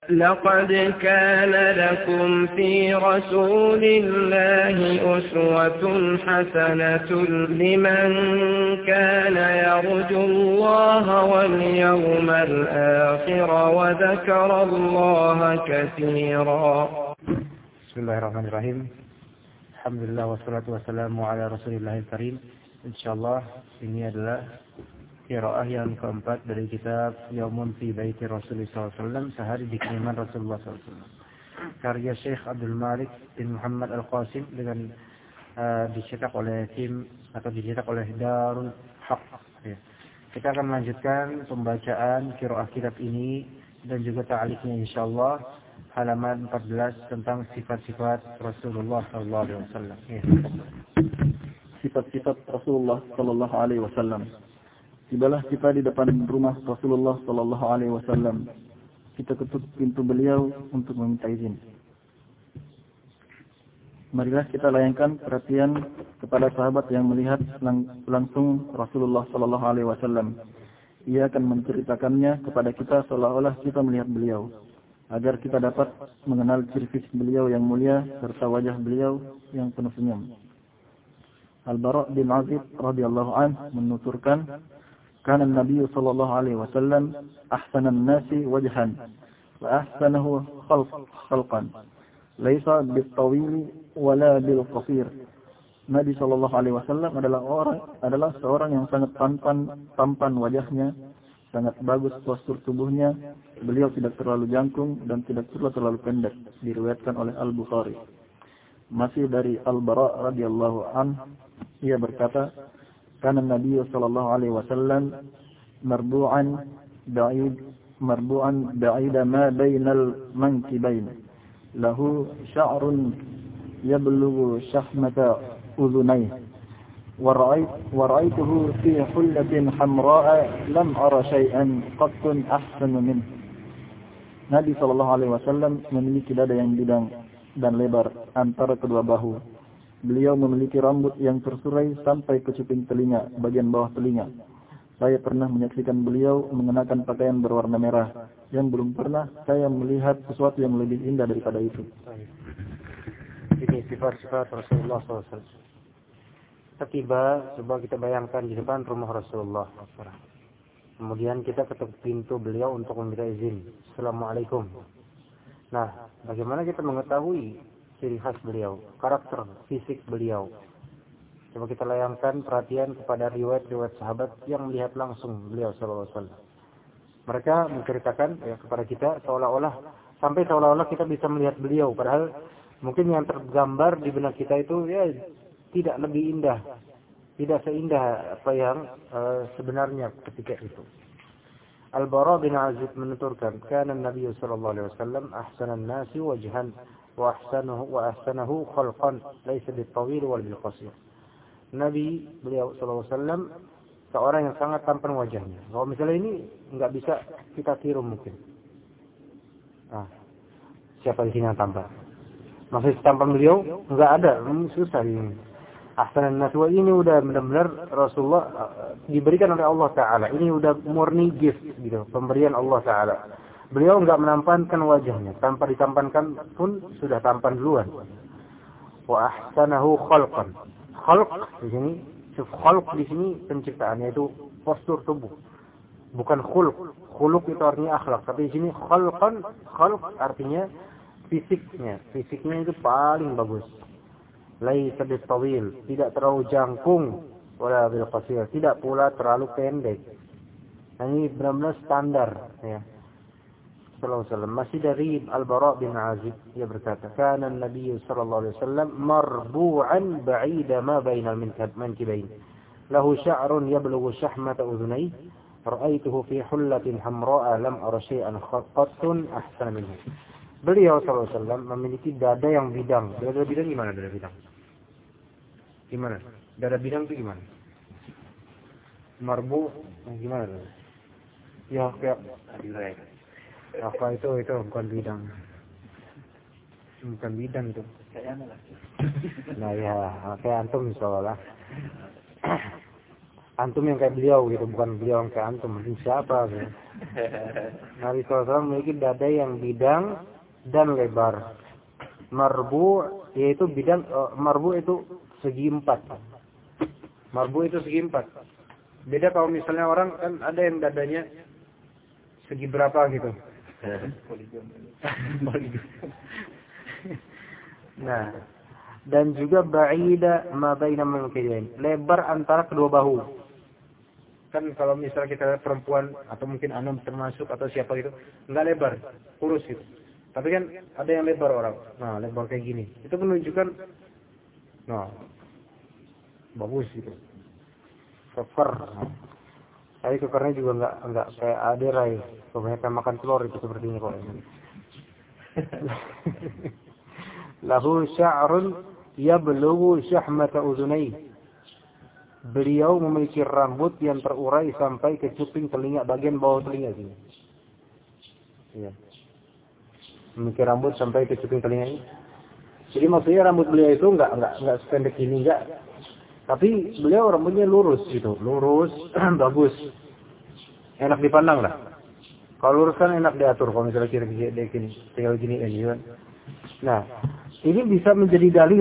لقد كان لكم في رسول الله أسوة حسنة لمن كان يرجو الله واليوم الآخر وذكر الله كثيرا. بسم الله الرحمن الرحيم. Alhamdulillah wassalatu wassalamu ala Rasulillahil Karim. Insyaallah ini adalah qiraah yang keempat dari kitab Yaumun fi Baiti Rasulullah SAW, sehari di kediaman Rasulullah SAW, karya Syekh Abdul Malik bin Muhammad Al-Qasim, dengan dicetak oleh tim atau dicetak oleh Darul Haq. Ya. Kita akan melanjutkan pembacaan qiraah kitab ini dan juga ta'liqnya insyaallah, halaman 14 tentang sifat-sifat Rasulullah SAW. Ya. Sifat-sifat Rasulullah SAW. Tibalah kita di depan rumah Rasulullah SAW. Kita ketuk pintu beliau untuk meminta izin. Marilah kita layangkan perhatian kepada sahabat yang melihat langsung Rasulullah SAW. Ia akan menceritakannya kepada kita seolah-olah kita melihat beliau, agar kita dapat mengenal ciri fisik beliau yang mulia serta wajah beliau yang penuh senyum. Al-Bara' bin Azib radhiyallahu anhu menuturkan, "Kana Nabi sallallahu alaihi wasallam ahsanan nasi wajhan wa ahsanahu khalqan, laisa bil-tawil wala bil-qasir." Nabi sallallahu alaihi wasallam adalah seorang yang sangat tampan wajahnya, sangat bagus postur tubuhnya. Beliau tidak terlalu jangkung dan tidak pula terlalu pendek. Diriwayatkan oleh Al-Bukhari. Masih dari Al-Bara' radhiyallahu anhu, ia berkata, "Kana Nabi sallallahu alaihi wasallam marbu'an ba'ida ma bainal mankibain, lahu sya'run yablughu shahmata udhunayhi, wa ra'aytuhu fi hullatin hamra'a lam ara shay'an qattun ahsanu minhu." Nabi sallallahu alaihi wasallam memiliki dada yang bidang dan lebar antara kedua bahu. Beliau memiliki rambut yang tersurai sampai ke cuping telinga, bagian bawah telinga. Saya pernah menyaksikan beliau mengenakan pakaian berwarna merah, yang belum pernah saya melihat sesuatu yang lebih indah daripada itu. Ini sifat-sifat Rasulullah SAW. Tiba, coba kita bayangkan di depan rumah Rasulullah. Kemudian kita ketuk pintu beliau untuk meminta izin. Assalamualaikum. Nah, bagaimana kita mengetahui ciri khas beliau, karakter fisik beliau? Coba kita layangkan perhatian kepada riwayat-riwayat sahabat yang melihat langsung beliau sallallahu alaihi wasallam. Mereka menceritakan kepada kita seolah-olah kita bisa melihat beliau, padahal mungkin yang tergambar di benak kita itu tidak lebih indah, tidak seindah apa yang sebenarnya ketika itu. Al-Bara' bin Azib menuturkan, "Kana Nabi sallallahu alaihi wasallam ahsanan nasi wajhan wa ahsanahu khalqan, laisa bil-tawil wal bil-qasir." Nabi beliau sallallahu alaihi wasallam seorang yang sangat tampan wajahnya. Kalau misalnya ini enggak bisa kita tiru mungkin. Siapa di sini yang tampan? Maksud tampan beliau enggak ada, susah ini. Ahsanan nas, ini udah benar-benar Rasulullah diberikan oleh Allah Ta'ala. Ini udah murni gift gitu, pemberian Allah Ta'ala. Beliau enggak menampankan wajahnya, tanpa ditampankan pun sudah tampan duluan. Wa ahsanahu khalqan. Khalq di sini, khalq di sini penciptaan, yaitu postur tubuh. Bukan khuluq. Khuluq itu artinya akhlak, tapi di sini khalqan, khalq artinya fisiknya. Fisiknya itu paling bagus. Laisa bil-tawil, tidak terlalu jangkung, wala bil-qasir, tidak pula terlalu pendek. Nah, ini benar-benar standar ya. Sallallahu alaihi wasallam. Masih dari Al-Bara' bin Azib, ia berkata, "Kana Nabi sallallahu alaihi wasallam marbu'an ba'ida ma bainal mankibain, lahu sya'run yablughu shahmata udhunayhi, ra'aituhu fi hullatin hamra'a lam ara shay'an qattun ahsana minhu." Beliau sallallahu alaihi wasallam memiliki dada yang bidang. Dada bidang gimana dada bidang? Gimana? Dada bidang itu gimana? Marbu gimana? Ya kayak apa itu bukan bidang. Bukan bidang itu. Nah ya, kayak antum insyaallah. antum yang kayak beliau gitu, bukan beliau yang kayak antum. Mungkin siapa gitu. Nabi SAW memiliki dada yang bidang dan lebar. Marbu yaitu bidang, marbu itu segi 4. Marbu itu segi 4. Beda kalau misalnya orang kan ada yang dadanya segi berapa gitu. Nah, dan juga ba'ida ma baina mankibain, lebar antara kedua bahu. Kan kalau misalnya kita lihat perempuan atau mungkin anum termasuk atau siapa gitu, enggak lebar, kurus gitu. Tapi kan ada yang lebar orang. Nah, lebar kayak gini. Itu menunjukkan nah bagus gitu. Keker. Tapi kekernya juga enggak kayak aderai. Kebanyakan makan telur itu sepertinya kok. Lahu sya'run yablughu syahmata udhunayhi. Beliau memiliki rambut yang terurai sampai ke cuping telinga, bagian bawah telinga sini. Iya. Memiliki rambut sampai ke cuping telinga ini. Jadi maksudnya rambut beliau itu enggak sependek ini enggak. Tapi beliau rambutnya lurus gitu, lurus, bagus. Enak dipandang lah. Kalau lurus kan enak diatur kalau misalnya kira-kira gini, tinggal gini kan. Nah, ini bisa menjadi dalih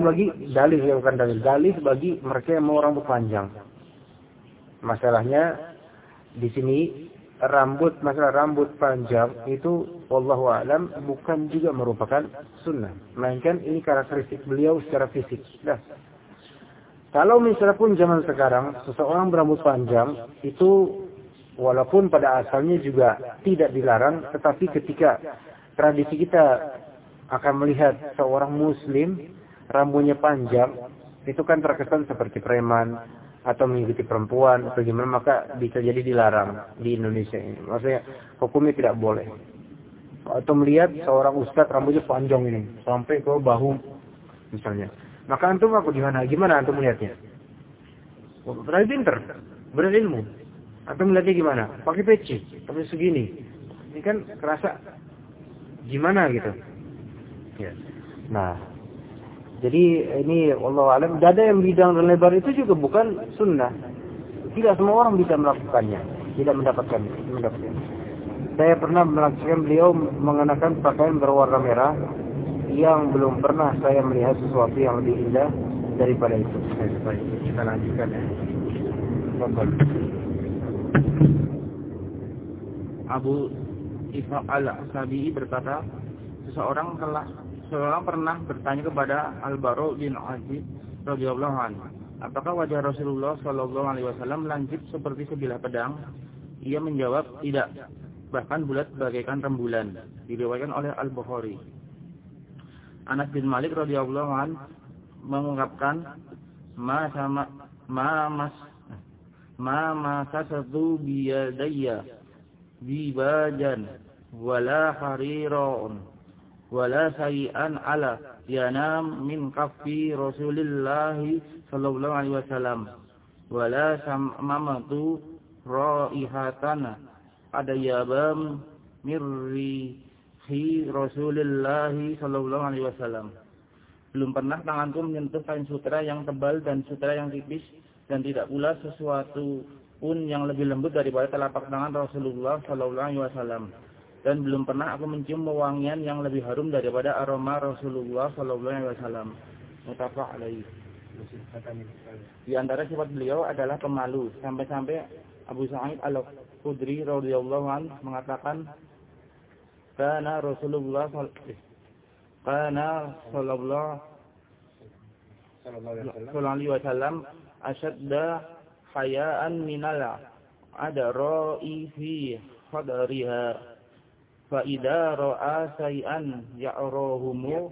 bagi mereka yang mau rambut panjang. Masalahnya di sini masalah rambut panjang itu wallahu a'lam bukan juga merupakan sunnah, melainkan ini karakteristik beliau secara fisik. Nah, kalau misalnya pun zaman sekarang seseorang berambut panjang itu walaupun pada asalnya juga tidak dilarang, tetapi ketika tradisi kita akan melihat seorang muslim rambutnya panjang, itu kan terkesan seperti preman atau mengikuti perempuan atau gimana, maka bisa jadi dilarang di Indonesia ini. Maksudnya hukumnya tidak boleh. Atau melihat seorang ustadz rambutnya panjang ini sampai ke bahu misalnya. Maka antum gimana antum melihatnya? Berarti pinter, berilmu. Antum melihatnya gimana? Pakai peci, tapi segini. Ini kan kerasa gimana gitu. Ya. Nah, jadi ini wallahu alam, dada yang bidang dan lebar itu juga bukan sunnah. Tidak semua orang bisa melakukannya, tidak mendapatkannya. Saya pernah melakukan beliau mengenakan pakaian berwarna merah yang belum pernah saya melihat sesuatu yang lebih indah daripada itu. Baik, kita lanjutkan ya. Abu Ishaq al-Sabi'i berkata, seseorang pernah bertanya kepada Al-Bara' bin Azib radhiyallahu anhu, apakah wajah Rasulullah sallallahu alaihi wasallam lancip seperti sebilah pedang? Ia menjawab, tidak, bahkan bulat bagaikan rembulan. Diriwayatkan oleh Al-Bukhari. Anas bin Malik radhiyallahu anhu mengungkapkan, ma masasatu biyadayya dibajan wala hariron wala sayi'an ala yanam min kaffi Rasulillahi sallallahu alaihi wasallam wala samamatu raihatana adayabam mirrihi Rasulillahi sallallahu alaihi wasallam. Belum pernah tanganku menyentuh kain sutra yang tebal dan sutra yang tipis, dan tidak pula sesuatu pun yang lebih lembut daripada telapak tangan Rasulullah sallallahu alaihi wasallam. Dan belum pernah aku mencium wewangian yang lebih harum daripada aroma Rasulullah sallallahu alaihi wasallam. Muttafaq alaihi. Di antara sifat beliau adalah pemalu, sampai-sampai Abu Sa'id Al-Khudri radhiyallahu anhu mengatakan, kana Rasulullah sallallahu alaihi wasallam asyadda hayaan minal adara'i fi khadariha fa idza ra'a shay'an ya'rahuhu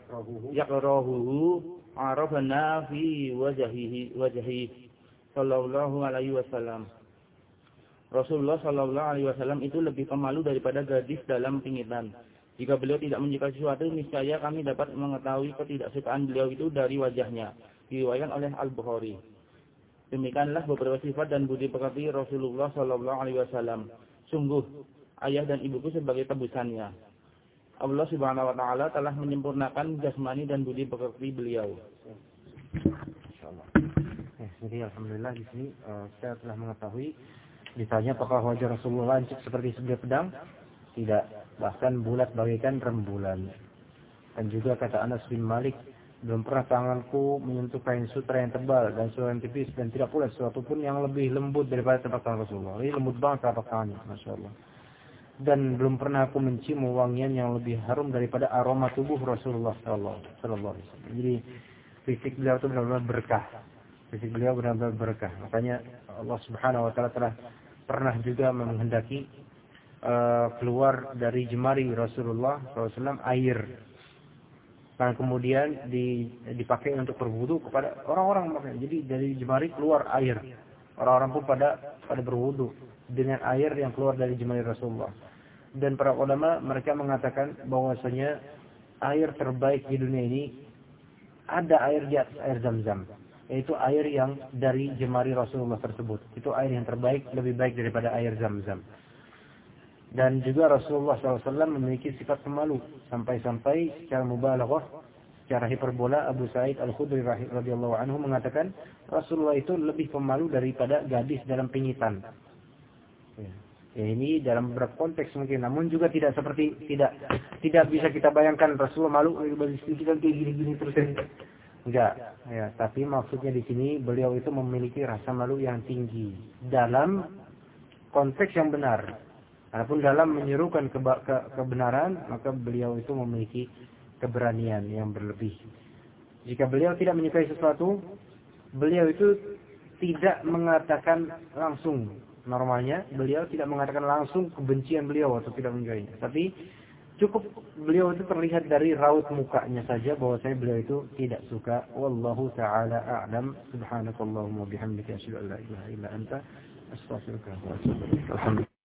arafna fi wajhihi sallallahu alaihi wasallam. Rasulullah sallallahu alaihi wasallam itu lebih pemalu daripada gadis dalam pingitan. Jika beliau tidak menyukai sesuatu, niscaya kami dapat mengetahui ketidaksukaan beliau itu dari wajahnya. Diriwayatkan oleh Al-Bukhari. Demikianlah beberapa sifat dan budi pekerti Rasulullah sallallahu alaihi wasallam. Sungguh ayah dan ibuku sebagai tebusannya. Allah Subhanahu wa taala telah menyempurnakan jasmani dan budi pekerti beliau. Insyaallah. Jadi alhamdulillah di sini saya telah mengetahui. Ditanya apakah wajah Rasulullah lancip seperti sebelah pedang? Tidak, bahkan bulat bagaikan rembulan. Dan juga kata Anas bin Malik, belum pernah tanganku menyentuh kain sutra yang tebal dan sutra yang tipis, dan tidak pula sesuatu pun yang lebih lembut daripada telapak tangan Rasulullah. Ini lembut banget telapak tangannya, Masya Allah. Dan belum pernah aku mencium wangian yang lebih harum daripada aroma tubuh Rasulullah Sallallahu Alaihi Wasallam. Jadi fisik beliau itu benar-benar berkah. Fisik beliau benar-benar berkah. Makanya Allah Subhanahu Wa Taala telah pernah juga menghendaki keluar dari jemari Rasulullah SAW air. Dan kemudian dipakai untuk berwudu kepada orang-orang. Jadi dari jemari keluar air. Orang-orang pun pada berwudu dengan air yang keluar dari jemari Rasulullah. Dan para ulama mereka mengatakan bahwasanya air terbaik di dunia ini ada air di atas air Zam-Zam, yaitu air yang dari jemari Rasulullah tersebut. Itu air yang terbaik, lebih baik daripada air Zam-Zam. Dan juga Rasulullah SAW memiliki sifat pemalu sampai-sampai secara mubalaghah, secara hiperbola, Abu Sa'id Al-Khudri radhiyallahu anhu mengatakan Rasulullah itu lebih pemalu daripada gadis dalam pingitan. Ya, ini dalam beberapa konteks mungkin, namun juga tidak bisa kita bayangkan Rasulullah malu kita kayak gini-gini terus. Enggak, ya, tapi maksudnya di sini beliau itu memiliki rasa malu yang tinggi dalam konteks yang benar. Adapun dalam menyerukan kebenaran, maka beliau itu memiliki keberanian yang berlebih. Jika beliau tidak menyukai sesuatu, beliau itu tidak mengatakan langsung. Normalnya beliau tidak mengatakan langsung kebencian beliau atau tidak menyukainya. Tapi cukup beliau itu terlihat dari raut mukanya saja bahwa beliau itu tidak suka. Wallahu ta'ala a'lam. Subhanakallahumma bihamdika asyhadu an la ilaha illa anta astaghfiruka wa atubu ilaik. Alhamdulillah.